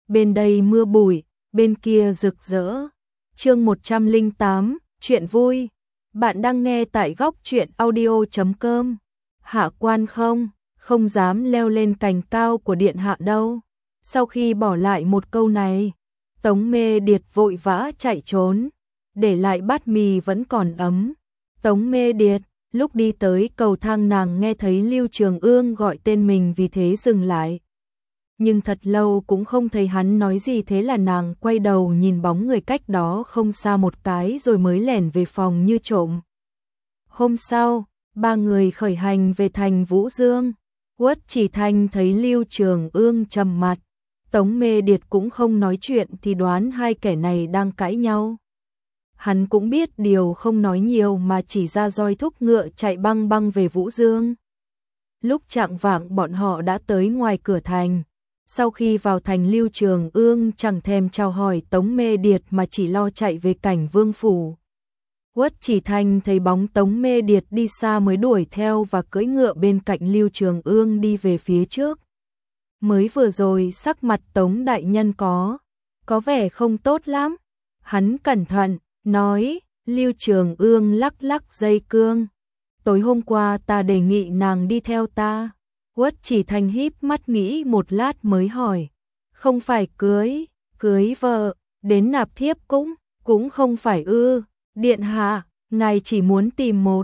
bên đây mưa bụi, bên kia rực rỡ. Chương 108, chuyện vui. Bạn đang nghe tại góc truyện audio.com. Hạ quan không dám leo lên cành cao của điện hạ đâu. Sau khi bỏ lại một câu này, Tống Mê Điệt vội vã chạy trốn, để lại bát mì vẫn còn ấm. Tống Mê Điệt, lúc đi tới cầu thang nàng nghe thấy Lưu Trường Ương gọi tên mình, vì thế dừng lại. Nhưng thật lâu cũng không thấy hắn nói gì, thế là nàng quay đầu nhìn bóng người cách đó không xa một cái rồi mới lẻn về phòng như trộm. Hôm sau, ba người khởi hành về thành Vũ Dương. Uất Chỉ Thanh thấy Lưu Trường Ương trầm mặt, Tống Mê Điệt cũng không nói chuyện thì đoán hai kẻ này đang cãi nhau. Hắn cũng biết điều, không nói nhiều mà chỉ ra roi thúc ngựa chạy băng băng về Vũ Dương. Lúc chạng vạng bọn họ đã tới ngoài cửa thành. Sau khi vào thành, Lưu Trường Ương chẳng thèm chào hỏi Tống Mê Điệt mà chỉ lo chạy về cảnh vương phủ. Uất Chỉ Thanh thấy bóng Tống Mê Điệt đi xa mới đuổi theo và cưỡi ngựa bên cạnh Lưu Trường Ương đi về phía trước. Mới vừa rồi sắc mặt Tống đại nhân có vẻ không tốt lắm. Hắn cẩn thận nói. Lưu Trường Ương lắc lắc dây cương. Tối hôm qua ta đề nghị nàng đi theo ta. Uất Chỉ Thanh híp mắt nghĩ một lát mới hỏi. Không phải cưới vợ, đến nạp thiếp cũng không phải ư? Điện hạ, ngài chỉ muốn tìm một,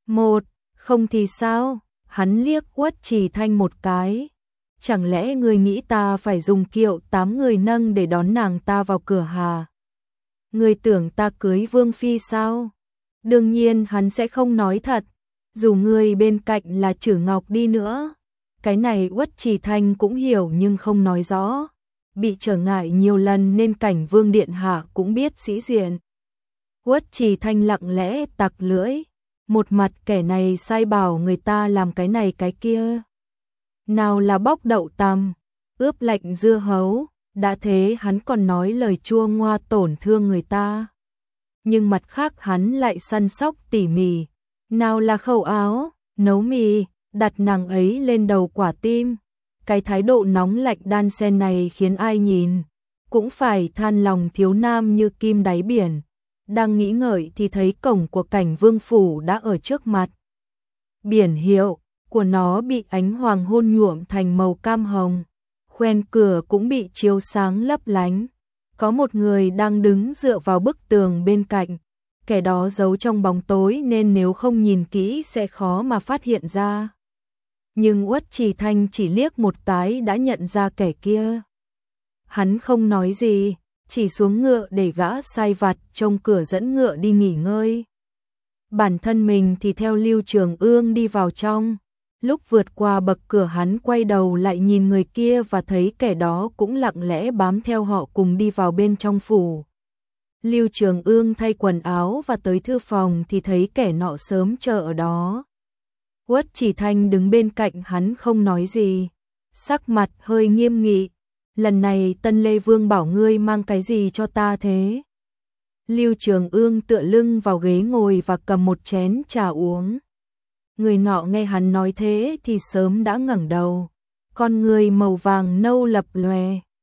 không thì sao? Hắn liếc Uất Chỉ Thanh một cái. Chẳng lẽ người nghĩ ta phải dùng kiệu 8 người nâng để đón nàng ta vào cửa hà? Người tưởng ta cưới vương phi sao? Đương nhiên hắn sẽ không nói thật. Dù người bên cạnh là Trử Ngọc đi nữa. Cái này Uất Chỉ Thanh cũng hiểu nhưng không nói rõ. Bị trở ngại nhiều lần nên cảnh vương điện hạ cũng biết sĩ diện. Uất Chỉ Thanh lặng lẽ tặc lưỡi. Một mặt kẻ này sai bảo người ta làm cái này cái kia. Nào là bóc đậu tằm, ướp lạnh dưa hấu, đã thế hắn còn nói lời chua ngoa tổn thương người ta. Nhưng mặt khác hắn lại săn sóc tỉ mỉ. Nào là khâu áo, nấu mì, đặt nàng ấy lên đầu quả tim. Cái thái độ nóng lạnh đan xen này khiến ai nhìn cũng phải than lòng thiếu nam như kim đáy biển. Đang nghĩ ngợi thì thấy cổng của cảnh vương phủ đã ở trước mặt. Biển hiệu của nó bị ánh hoàng hôn nhuộm thành màu cam hồng. Khoen cửa cũng bị chiếu sáng lấp lánh. Có một người đang đứng dựa vào bức tường bên cạnh. Kẻ đó giấu trong bóng tối nên nếu không nhìn kỹ sẽ khó mà phát hiện ra. Nhưng Uất Chỉ Thanh chỉ liếc một cái đã nhận ra kẻ kia. Hắn không nói gì, chỉ xuống ngựa để gã sai vặt trông cửa dẫn ngựa đi nghỉ ngơi. Bản thân mình thì theo Lưu Trường Ương đi vào trong. Lúc vượt qua bậc cửa hắn quay đầu lại nhìn người kia và thấy kẻ đó cũng lặng lẽ bám theo họ cùng đi vào bên trong phủ. Lưu Trường Ương thay quần áo và tới thư phòng thì thấy kẻ nọ sớm chờ ở đó. Uất Chỉ Thanh đứng bên cạnh hắn không nói gì, sắc mặt hơi nghiêm nghị. Lần này Tân Lê Vương bảo ngươi mang cái gì cho ta thế? Lưu Trường Ương tựa lưng vào ghế ngồi và cầm một chén trà uống. Người nọ nghe hắn nói thế thì sớm đã ngẩng đầu. Con người màu vàng nâu lập lòe.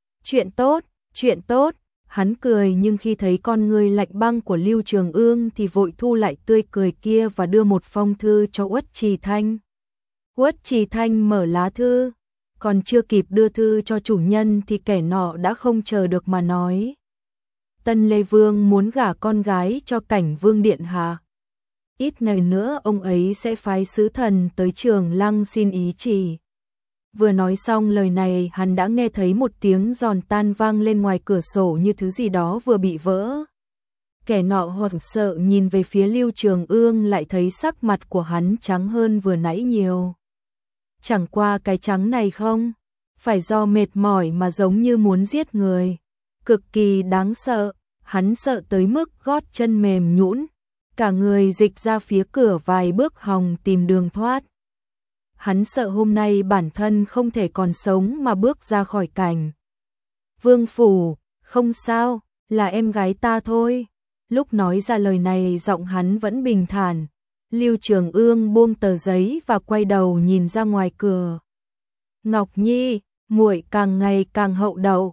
Chuyện tốt. Hắn cười nhưng khi thấy con người lạnh băng của Lưu Trường Ương thì vội thu lại tươi cười kia và đưa một phong thư cho Uất Chỉ Thanh. Uất Chỉ Thanh mở lá thư. Còn chưa kịp đưa thư cho chủ nhân thì kẻ nọ đã không chờ được mà nói. Tân Lê Vương muốn gả con gái cho cảnh vương điện hạ. Ít ngày nữa ông ấy sẽ phái sứ thần tới Trường Lăng xin ý chỉ. Vừa nói xong lời này hắn đã nghe thấy một tiếng giòn tan vang lên ngoài cửa sổ như thứ gì đó vừa bị vỡ. Kẻ nọ hoảng sợ nhìn về phía Lưu Trường Ương lại thấy sắc mặt của hắn trắng hơn vừa nãy nhiều. Chẳng qua cái trắng này không phải do mệt mỏi mà giống như muốn giết người. Cực kỳ đáng sợ, hắn sợ tới mức gót chân mềm nhũn, cả người dịch ra phía cửa vài bước hòng tìm đường thoát. Hắn sợ hôm nay bản thân không thể còn sống mà bước ra khỏi cảnh vương phủ. Không sao, là em gái ta thôi. Lúc nói ra lời này giọng hắn vẫn bình thản. Lưu Trường Ương buông tờ giấy và quay đầu nhìn ra ngoài cửa. Ngọc Nhi, muội càng ngày càng hậu đậu.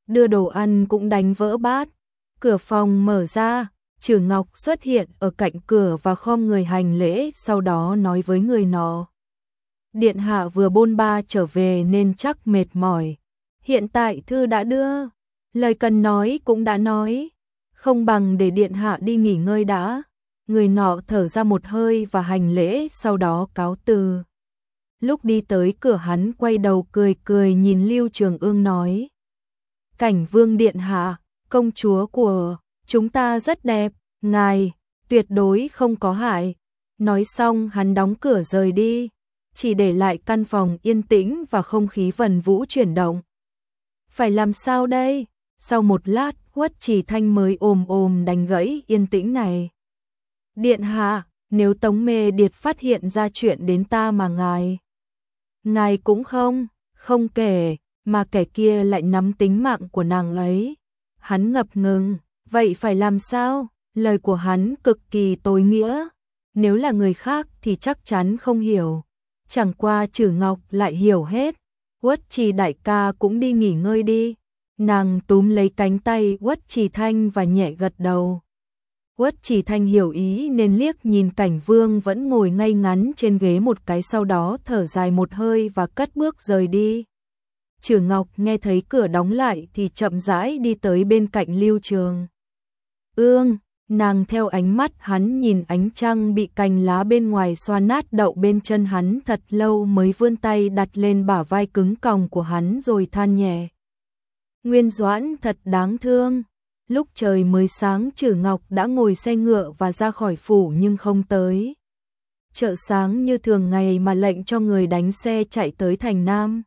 đưa đồ ăn cũng đánh vỡ bát. Cửa phòng mở ra, Trử Ngọc xuất hiện ở cạnh cửa và khom người hành lễ, sau đó nói với người nọ. Điện hạ vừa bôn ba trở về nên chắc mệt mỏi. Hiện tại thư đã đưa, lời cần nói cũng đã nói, không bằng để điện hạ đi nghỉ ngơi đã. Người nọ thở ra một hơi và hành lễ, sau đó cáo từ. Lúc đi tới cửa hắn quay đầu cười cười nhìn Lưu Trường Ương nói. Cảnh Vương điện hạ, công chúa của chúng ta rất đẹp, ngài tuyệt đối không có hại. Nói xong hắn đóng cửa rời đi, chỉ để lại căn phòng yên tĩnh và không khí vần vũ chuyển động. Phải làm sao đây? Sau một lát, Uất Trì Thanh mới ồm đánh gãy yên tĩnh này. Điện hạ, nếu Tống Mê Điệt phát hiện ra chuyện đến ta mà ngài cũng không kể, mà kẻ kia lại nắm tính mạng của nàng ấy. Hắn ngập ngừng, vậy phải làm sao? Lời của hắn cực kỳ tối nghĩa, nếu là người khác thì chắc chắn không hiểu. Chẳng qua Trử Ngọc lại hiểu hết. Uất Trì đại ca cũng đi nghỉ ngơi đi. Nàng túm lấy cánh tay Uất Trì Thanh và nhẹ gật đầu. Uất Trì Thanh hiểu ý nên liếc nhìn Cảnh Vương vẫn ngồi ngay ngắn trên ghế một cái, sau đó thở dài một hơi và cất bước rời đi. Trử Ngọc nghe thấy cửa đóng lại thì chậm rãi đi tới bên cạnh Lưu Trường Ương. Nàng theo ánh mắt hắn nhìn ánh trăng bị cành lá bên ngoài xoa nát đậu bên chân hắn thật lâu mới vươn tay đặt lên bả vai cứng còng của hắn rồi than nhẹ. Nguyên Doãn thật đáng thương. Lúc trời mới sáng Trử Ngọc đã ngồi xe ngựa và ra khỏi phủ nhưng không tới chợ sáng như thường ngày mà lệnh cho người đánh xe chạy tới thành Nam.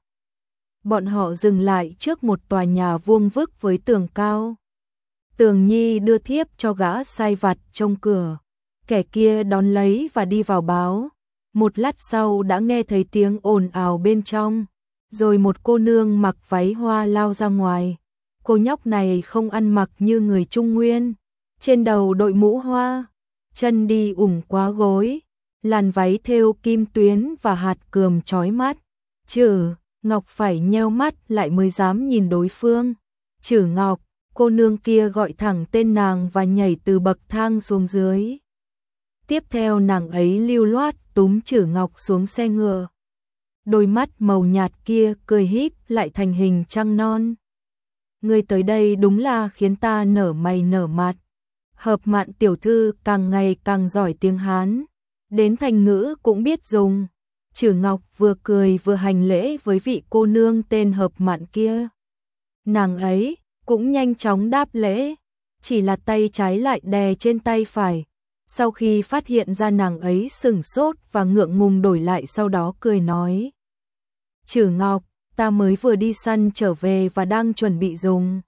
Bọn họ dừng lại trước một tòa nhà vuông vức với tường cao. Tường Nhi đưa thiếp cho gã sai vặt trông cửa. Kẻ kia đón lấy và đi vào báo. Một lát sau đã nghe thấy tiếng ồn ào bên trong. Rồi một cô nương mặc váy hoa lao ra ngoài. Cô nhóc này không ăn mặc như người Trung Nguyên. Trên đầu đội mũ hoa, chân đi ủng quá gối. Làn váy thêu kim tuyến và hạt cườm chói mắt. Trử Ngọc phải nheo mắt lại mới dám nhìn đối phương. Trử Ngọc. Cô nương kia gọi thẳng tên nàng và nhảy từ bậc thang xuống dưới. Tiếp theo nàng ấy lưu loát túm Trử Ngọc xuống xe ngựa. Đôi mắt màu nhạt kia cười híp lại thành hình trăng non. Ngươi tới đây đúng là khiến ta nở mày nở mặt. Hợp Mạn tiểu thư càng ngày càng giỏi tiếng Hán, đến thành ngữ cũng biết dùng. Trử Ngọc vừa cười vừa hành lễ với vị cô nương tên Hợp Mạn kia. Nàng ấy cũng nhanh chóng đáp lễ, chỉ là tay trái lại đè trên tay phải. Sau khi phát hiện ra nàng ấy sửng sốt và ngượng ngùng đổi lại, sau đó cười nói. Trử Ngọc, ta mới vừa đi săn trở về và đang chuẩn bị dùng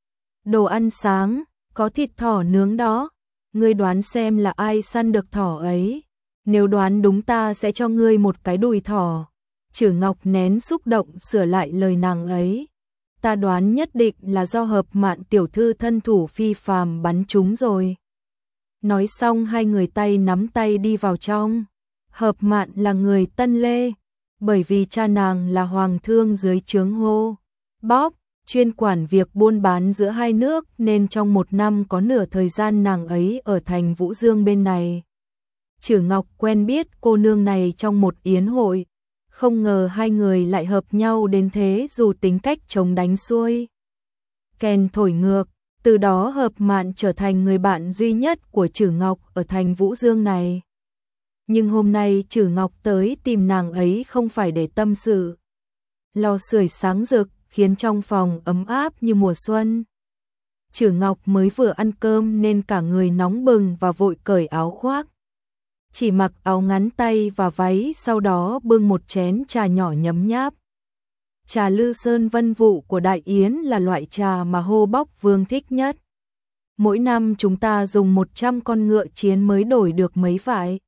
đồ ăn sáng, có thịt thỏ nướng đó. Ngươi đoán xem là ai săn được thỏ ấy. Nếu đoán đúng ta sẽ cho ngươi một cái đùi thỏ. Trử Ngọc nén xúc động sửa lại lời nàng ấy. Ta đoán nhất định là do Hợp Mạn tiểu thư thân thủ phi phàm bắn trúng rồi. Nói xong hai người tay nắm tay đi vào trong. Hợp Mạn là người Tân Lê, bởi vì cha nàng là hoàng thương dưới trướng Hô Bóc, chuyên quản việc buôn bán giữa hai nước, nên trong một năm có nửa thời gian nàng ấy ở thành Vũ Dương bên này. Trử Ngọc quen biết cô nương này trong một yến hội. Không ngờ hai người lại hợp nhau đến thế, dù tính cách chống đánh xuôi kèn thổi ngược. Từ đó Hợp Mạn trở thành người bạn duy nhất của Trử Ngọc ở thành Vũ Dương này. Nhưng hôm nay Trử Ngọc tới tìm nàng ấy không phải để tâm sự. Lò sưởi sáng rực khiến trong phòng ấm áp như mùa xuân. Trử Ngọc mới vừa ăn cơm nên cả người nóng bừng và vội cởi áo khoác. Chỉ mặc áo ngắn tay và váy, sau đó bưng một chén trà nhỏ nhấm nháp. Trà Lư Sơn Vân Vụ của Đại Yến là loại trà mà Hô Bóc Vương thích nhất. Mỗi năm chúng ta dùng 100 con ngựa chiến mới đổi được mấy vải.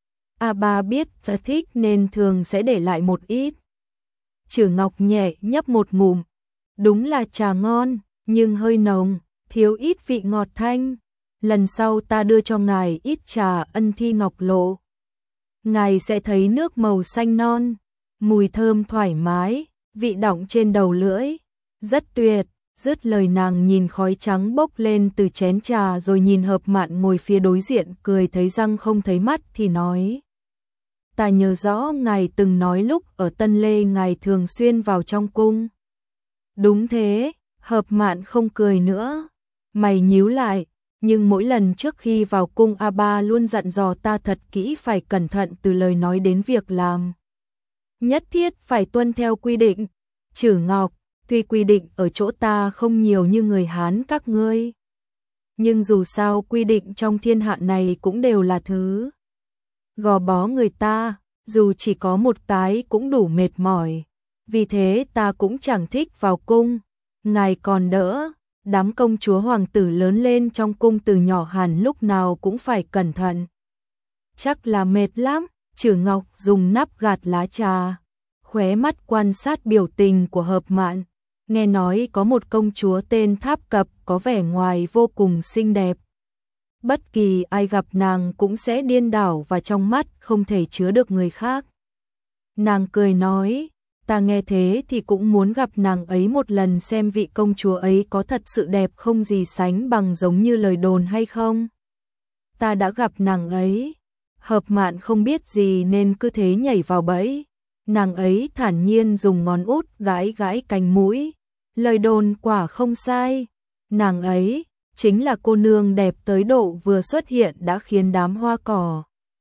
Ba biết ta thích nên thường sẽ để lại một ít. Trử Ngọc nhẹ nhấp một ngụm. Đúng là trà ngon, nhưng hơi nồng, thiếu ít vị ngọt thanh. Lần sau ta đưa cho ngài ít trà Ân Thi Ngọc Lộ. Ngài sẽ thấy nước màu xanh non, mùi thơm thoải mái, vị đọng trên đầu lưỡi, rất tuyệt. Dứt lời nàng nhìn khói trắng bốc lên từ chén trà rồi nhìn Hợp Mạn ngồi phía đối diện cười thấy răng không thấy mắt thì nói. Ta nhớ rõ ngài từng nói lúc ở Tân Lê ngài thường xuyên vào trong cung. Đúng thế, Hợp Mạn không cười nữa. Mày nhíu lại, nhưng mỗi lần trước khi vào cung A3 luôn dặn dò ta thật kỹ phải cẩn thận từ lời nói đến việc làm. Nhất thiết phải tuân theo quy định. Chử Ngọc, tuy quy định ở chỗ ta không nhiều như người Hán các ngươi, nhưng dù sao quy định trong thiên hạ này cũng đều là thứ gò bó người ta, dù chỉ có một cái cũng đủ mệt mỏi. Vì thế ta cũng chẳng thích vào cung. Ngài còn đỡ, đám công chúa hoàng tử lớn lên trong cung từ nhỏ hẳn lúc nào cũng phải cẩn thận. Chắc là mệt lắm. Chử Ngọc dùng nắp gạt lá trà, khóe mắt quan sát biểu tình của Hợp Mạn. Nghe nói có một công chúa tên Tháp Cập có vẻ ngoài vô cùng xinh đẹp. Bất kỳ ai gặp nàng cũng sẽ điên đảo và trong mắt không thể chứa được người khác. Nàng cười nói, ta nghe thế thì cũng muốn gặp nàng ấy một lần xem vị công chúa ấy có thật sự đẹp không gì sánh bằng giống như lời đồn hay không. Ta đã gặp nàng ấy. Hợp Mạn không biết gì nên cứ thế nhảy vào bẫy. Nàng ấy thản nhiên dùng ngón út gãi gãi cánh mũi. Lời đồn quả không sai. Nàng ấy chính là cô nương đẹp tới độ vừa xuất hiện đã khiến đám hoa cỏ,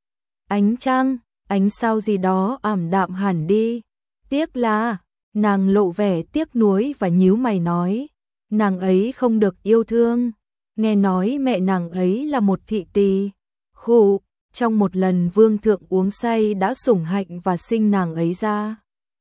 ánh trăng, ánh sao gì đó ảm đạm hẳn đi. Tiếc là, nàng lộ vẻ tiếc nuối và nhíu mày nói, nàng ấy không được yêu thương. Nghe nói mẹ nàng ấy là một thị tỳ. Khụ, trong một lần vương thượng uống say đã sủng hạnh và sinh nàng ấy ra.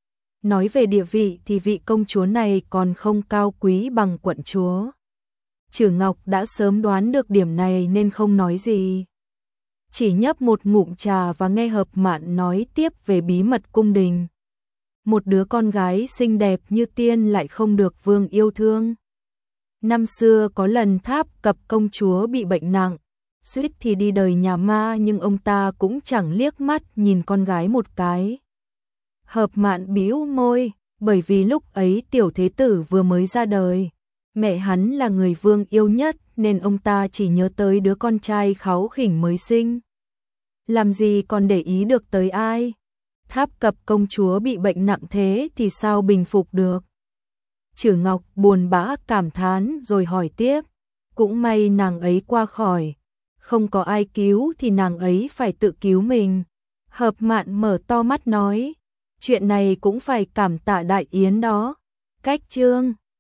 Nói về địa vị thì vị công chúa này còn không cao quý bằng quận chúa. Chử Ngọc đã sớm đoán được điểm này nên không nói gì. Chỉ nhấp một ngụm trà và nghe Hợp Mạn nói tiếp về bí mật cung đình. Một đứa con gái xinh đẹp như tiên lại không được vương yêu thương. Năm xưa có lần Tháp Cập công chúa bị bệnh nặng, suýt thì đi đời nhà ma nhưng ông ta cũng chẳng liếc mắt nhìn con gái một cái. Hợp Mạn bĩu môi, bởi vì lúc ấy tiểu thế tử vừa mới ra đời. Mẹ hắn là người vương yêu nhất nên ông ta chỉ nhớ tới đứa con trai kháu khỉnh mới sinh. Làm gì còn để ý được tới ai? Tháp Cập công chúa bị bệnh nặng thế thì sao bình phục được? Chử Ngọc buồn bã cảm thán rồi hỏi tiếp. Cũng may nàng ấy qua khỏi. Không có ai cứu thì nàng ấy phải tự cứu mình. Hợp Mạn mở to mắt nói. Chuyện này cũng phải cảm tạ Đại Yến đó. Cách chương